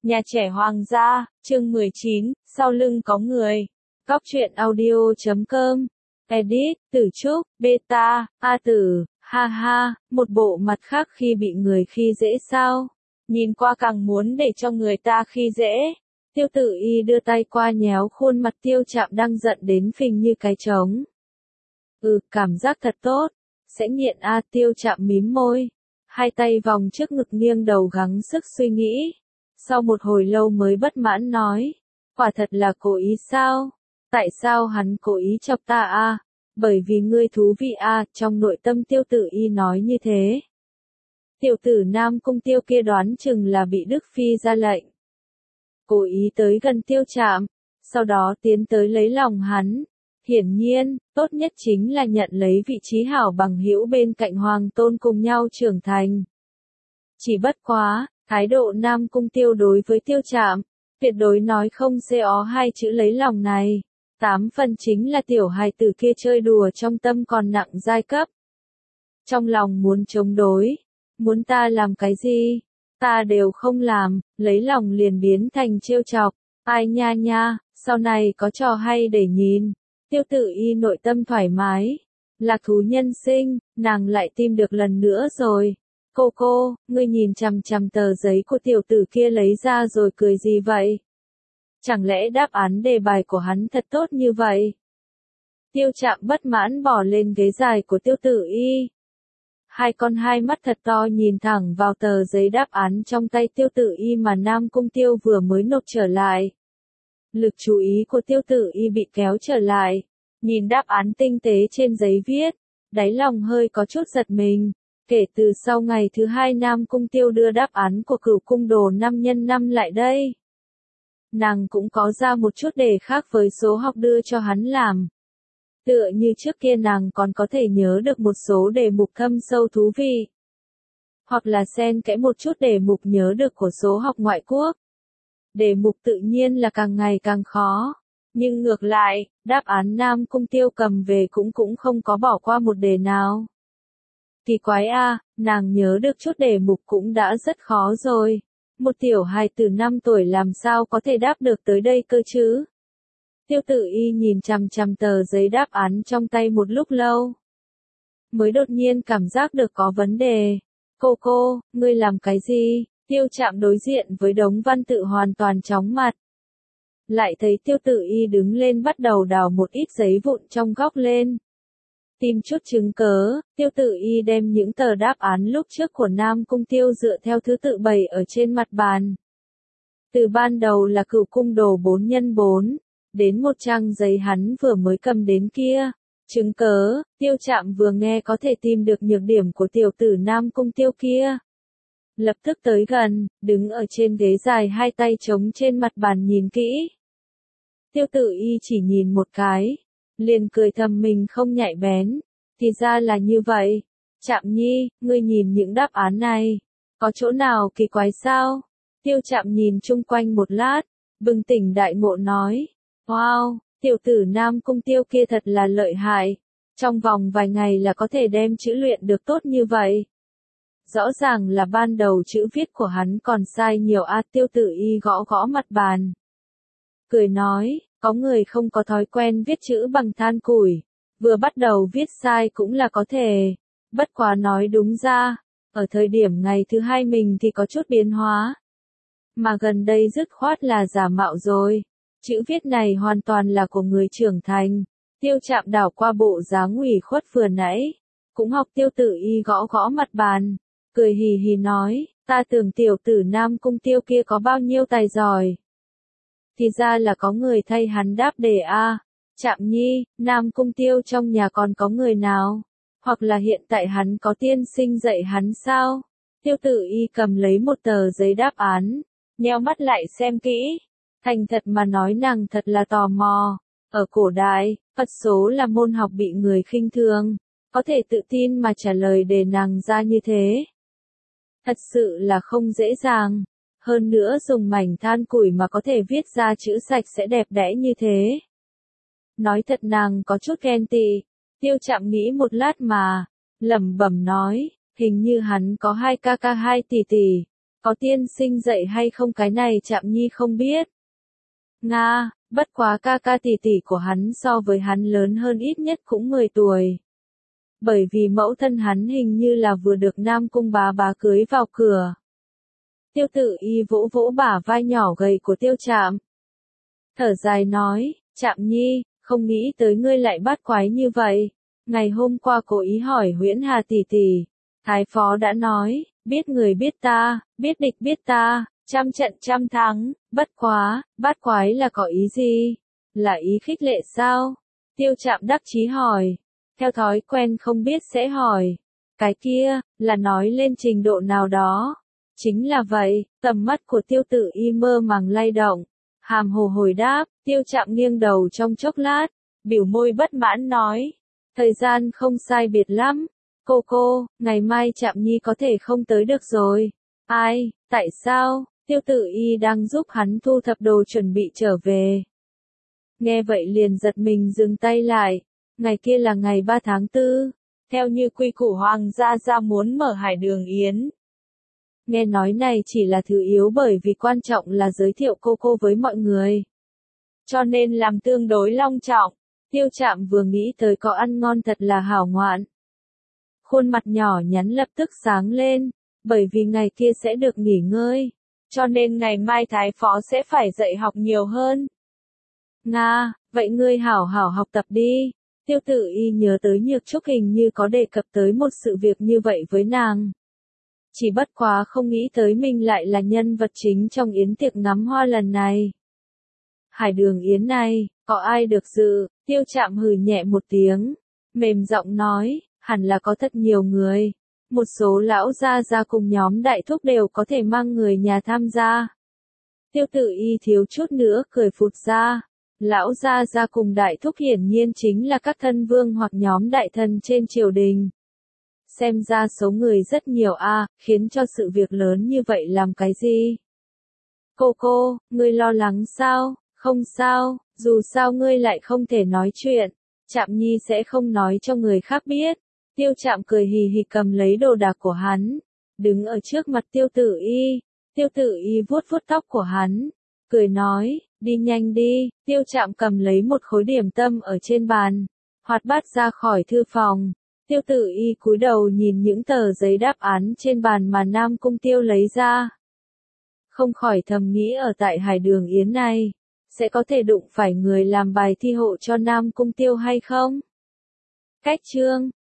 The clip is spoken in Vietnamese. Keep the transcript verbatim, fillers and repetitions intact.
Nhà trẻ hoàng gia, chương mười chín, sau lưng có người. Góc truyện audio chấm com. Edit, Tử Trúc, Beta, A Tử, ha ha, một bộ mặt khác khi bị người khi dễ sao. Nhìn qua càng muốn để cho người ta khi dễ. Tiêu Tử Y đưa tay qua nhéo khuôn mặt Tiêu Trạm đang giận đến phình như cái trống. Ừ, cảm giác thật tốt. Sẽ nghiện a. Tiêu Trạm mím môi. Hai tay vòng trước ngực nghiêng đầu gắng sức suy nghĩ. Sau một hồi lâu mới bất mãn nói. Quả thật là cố ý sao? Tại sao hắn cố ý chọc ta a? Bởi vì ngươi thú vị a. Trong nội tâm Tiêu Tử Y nói như thế. Tiểu tử Nam Cung Tiêu kia đoán chừng là bị Đức Phi ra lệnh. Cố ý tới gần Tiêu Trạm. Sau đó tiến tới lấy lòng hắn. Hiển nhiên, tốt nhất chính là nhận lấy vị trí hảo bằng hữu bên cạnh Hoàng Tôn cùng nhau trưởng thành. Chỉ bất quá, thái độ Nam Cung Tiêu đối với Tiêu Trạm, tuyệt đối nói không co hai chữ lấy lòng này. Tám phần chính là tiểu hài tử kia chơi đùa trong tâm còn nặng giai cấp. Trong lòng muốn chống đối, muốn ta làm cái gì, ta đều không làm, lấy lòng liền biến thành trêu chọc, ai nha nha, sau này có trò hay để nhìn. Tiêu Tử Y nội tâm thoải mái, lạc thú nhân sinh, nàng lại tìm được lần nữa rồi. Cô cô, ngươi nhìn chằm chằm tờ giấy của tiểu tử kia lấy ra rồi cười gì vậy? Chẳng lẽ đáp án đề bài của hắn thật tốt như vậy? Tiêu Trạm bất mãn bỏ lên ghế dài của Tiêu Tử Y. Hai con hai mắt thật to nhìn thẳng vào tờ giấy đáp án trong tay Tiêu Tử Y mà Nam Cung Tiêu vừa mới nộp trở lại. Lực chú ý của Tiêu Tử Y bị kéo trở lại, nhìn đáp án tinh tế trên giấy viết, đáy lòng hơi có chút giật mình. Kể từ sau ngày thứ hai Nam Cung Tiêu đưa đáp án của Cửu Cung Đồ năm nhân năm lại đây, nàng cũng có ra một chút đề khác với số học đưa cho hắn làm. Tựa như trước kia nàng còn có thể nhớ được một số đề mục thâm sâu thú vị, hoặc là xen kẽ một chút đề mục nhớ được của số học ngoại quốc. Đề mục tự nhiên là càng ngày càng khó, nhưng ngược lại, đáp án Nam Cung Tiêu cầm về cũng cũng không có bỏ qua một đề nào. Kỳ quái a, nàng nhớ được chút đề mục cũng đã rất khó rồi. Một tiểu hài từ năm tuổi làm sao có thể đáp được tới đây cơ chứ? Tiêu Tử Y nhìn chằm chằm tờ giấy đáp án trong tay một lúc lâu, mới đột nhiên cảm giác được có vấn đề. Cô cô, ngươi làm cái gì? Tiêu Trạm đối diện với đống văn tự hoàn toàn chóng mặt. Lại thấy Tiêu Tử Y đứng lên bắt đầu đào một ít giấy vụn trong góc lên. Tìm chút chứng cớ, Tiêu Tử Y đem những tờ đáp án lúc trước của Nam Cung Tiêu dựa theo thứ tự bày ở trên mặt bàn. Từ ban đầu là Cửu Cung Đồ bốn nhân bốn, đến một trang giấy hắn vừa mới cầm đến kia. Chứng cớ, Tiêu Trạm vừa nghe có thể tìm được nhược điểm của tiểu tử Nam Cung Tiêu kia. Lập tức tới gần, đứng ở trên ghế dài hai tay chống trên mặt bàn nhìn kỹ. Tiêu Tử Y chỉ nhìn một cái, liền cười thầm mình không nhạy bén. Thì ra là như vậy. Trạm nhi, ngươi nhìn những đáp án này, có chỗ nào kỳ quái sao? Tiêu Trạm nhìn chung quanh một lát, bừng tỉnh đại ngộ nói. Wow, tiểu tử Nam Cung Tiêu kia thật là lợi hại. Trong vòng vài ngày là có thể đem chữ luyện được tốt như vậy. Rõ ràng là ban đầu chữ viết của hắn còn sai nhiều a. Tiêu Tử Y gõ gõ mặt bàn, cười nói, có người không có thói quen viết chữ bằng than củi, vừa bắt đầu viết sai cũng là có thể. Bất quá nói đúng ra, ở thời điểm ngày thứ hai mình thì có chút biến hóa, mà gần đây dứt khoát là giả mạo rồi. Chữ viết này hoàn toàn là của người trưởng thành. Tiêu Trạm đảo qua bộ dáng ủy khuất vừa nãy, cũng học Tiêu Tử Y gõ gõ mặt bàn, cười hì hì nói, ta tưởng tiểu tử Nam Cung Tiêu kia có bao nhiêu tài giỏi. Thì ra là có người thay hắn đáp đề a. Trạm nhi, Nam Cung Tiêu trong nhà còn có người nào? Hoặc là hiện tại hắn có tiên sinh dạy hắn sao? Tiêu Tử Y cầm lấy một tờ giấy đáp án, nheo mắt lại xem kỹ. Thành thật mà nói nàng thật là tò mò. Ở cổ đại, Phật số là môn học bị người khinh thường, có thể tự tin mà trả lời đề nàng ra như thế. Thật sự là không dễ dàng. Hơn nữa dùng mảnh than củi mà có thể viết ra chữ sạch sẽ đẹp đẽ như thế. Nói thật nàng có chút ghen tị. Tiêu Trạm nghĩ một lát mà, lẩm bẩm nói, hình như hắn có hai ca ca hai tỷ tỷ, Có tiên sinh dạy hay không cái này Trạm Nhi không biết. Nga, bất quá ca ca tỷ tỷ của hắn so với hắn lớn hơn ít nhất cũng mười tuổi. Bởi vì mẫu thân hắn hình như là vừa được Nam Cung bá bá cưới vào cửa. Tiêu Tự Y vỗ vỗ bả vai nhỏ gầy của Tiêu Trạm. Thở dài nói, Trạm Nhi, không nghĩ tới ngươi lại bắt quái như vậy. Ngày hôm qua cố ý hỏi Huyễn Hà tỷ tỷ, Thái phó đã nói, biết người biết ta, biết địch biết ta, trăm trận trăm thắng, bất quá, bắt quái là có ý gì? Là ý khích lệ sao? Tiêu Trạm đắc chí hỏi. Theo thói quen không biết sẽ hỏi. Cái kia, là nói lên trình độ nào đó. Chính là vậy, tầm mắt của Tiêu Tự Y mơ màng lay động. Hàm hồ hồi đáp, Tiêu Trạm nghiêng đầu trong chốc lát, biểu môi bất mãn nói. Thời gian không sai biệt lắm. Cô cô, ngày mai Trạm Nhi có thể không tới được rồi. Ai, tại sao? Tiêu Tự Y đang giúp hắn thu thập đồ chuẩn bị trở về. Nghe vậy liền giật mình dừng tay lại. Ngày kia là ngày ba tháng tư. Theo như quy củ Hoàng gia gia muốn mở hải đường yến. Nghe nói này chỉ là thứ yếu bởi vì quan trọng là giới thiệu cô cô với mọi người. Cho nên làm tương đối long trọng. Tiêu Trạm vừa nghĩ tới có ăn ngon thật là hảo ngoạn. Khuôn mặt nhỏ nhắn lập tức sáng lên, bởi vì ngày kia sẽ được nghỉ ngơi. Cho nên ngày mai Thái phó sẽ phải dạy học nhiều hơn. Nga, vậy ngươi hảo hảo học tập đi. Tiêu Tự Y nhớ tới Nhược Trúc hình như có đề cập tới một sự việc như vậy với nàng. Chỉ bất quá không nghĩ tới mình lại là nhân vật chính trong yến tiệc ngắm hoa lần này. Hải đường yến này, có ai được dự? Tiêu Trạm hừ nhẹ một tiếng, mềm giọng nói, hẳn là có thật nhiều người. Một số lão gia gia cùng nhóm đại thúc đều có thể mang người nhà tham gia. Tiêu Tự Y thiếu chút nữa cười phụt ra. Lão gia gia cùng đại thúc hiển nhiên chính là các thân vương hoặc nhóm đại thần trên triều đình. Xem ra số người rất nhiều a, à, khiến cho sự việc lớn như vậy làm cái gì? Cô cô, ngươi lo lắng sao? Không sao, dù sao ngươi lại không thể nói chuyện. Trạm Nhi sẽ không nói cho người khác biết. Tiêu Trạm cười hì hì cầm lấy đồ đạc của hắn. Đứng ở trước mặt Tiêu Tự Y. Tiêu Tự Y vuốt vuốt tóc của hắn. Cười nói, đi nhanh đi. Tiêu Trạm cầm lấy một khối điểm tâm ở trên bàn. Hoạt bát ra khỏi thư phòng. Tiêu Tự Y cúi đầu nhìn những tờ giấy đáp án trên bàn mà Nam Cung Tiêu lấy ra. Không khỏi thầm nghĩ ở tại hải đường yến này, sẽ có thể đụng phải người làm bài thi hộ cho Nam Cung Tiêu hay không? Cách chương